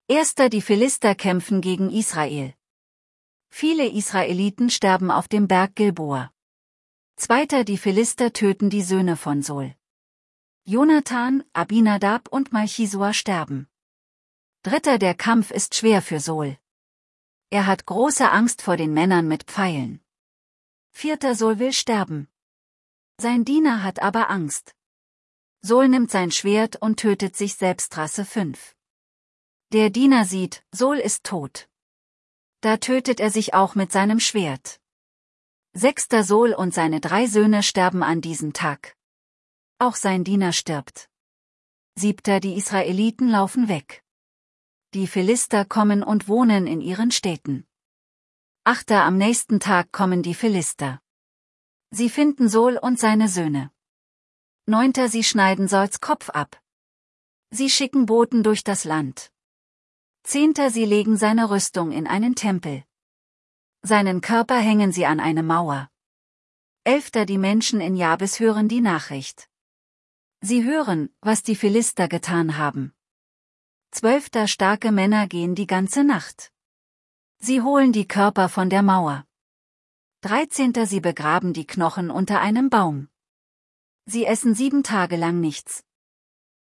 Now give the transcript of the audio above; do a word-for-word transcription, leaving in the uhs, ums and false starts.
Erster Die Philister kämpfen gegen Israel. Viele Israeliten sterben auf dem Berg Gilboa. Zweiter Die Philister töten die Söhne von Saul. Jonathan, Abinadab und Malchisua sterben. Dritter Der Kampf ist schwer für Saul. Er hat große Angst vor den Männern mit Pfeilen. Vierter Saul will sterben. Sein Diener hat aber Angst. Saul nimmt sein Schwert und tötet sich selbst. Rasse fünf. Der Diener sieht, Saul ist tot. Da tötet er sich auch mit seinem Schwert. Sechster Saul und seine drei Söhne sterben an diesem Tag. Auch sein Diener stirbt. Siebter Die Israeliten laufen weg. Die Philister kommen und wohnen in ihren Städten. Achter Am nächsten Tag kommen die Philister. Sie finden Saul und seine Söhne. Neunter Sie schneiden Sauls Kopf ab. Sie schicken Boten durch das Land. Zehnter Sie legen seine Rüstung in einen Tempel. Seinen Körper hängen sie an eine Mauer. Elfter Die Menschen in Jabes hören die Nachricht. Sie hören, was die Philister getan haben. Zwölfter Starke Männer gehen die ganze Nacht. Sie holen die Körper von der Mauer. Dreizehnter Sie begraben die Knochen unter einem Baum. Sie essen sieben Tage lang nichts.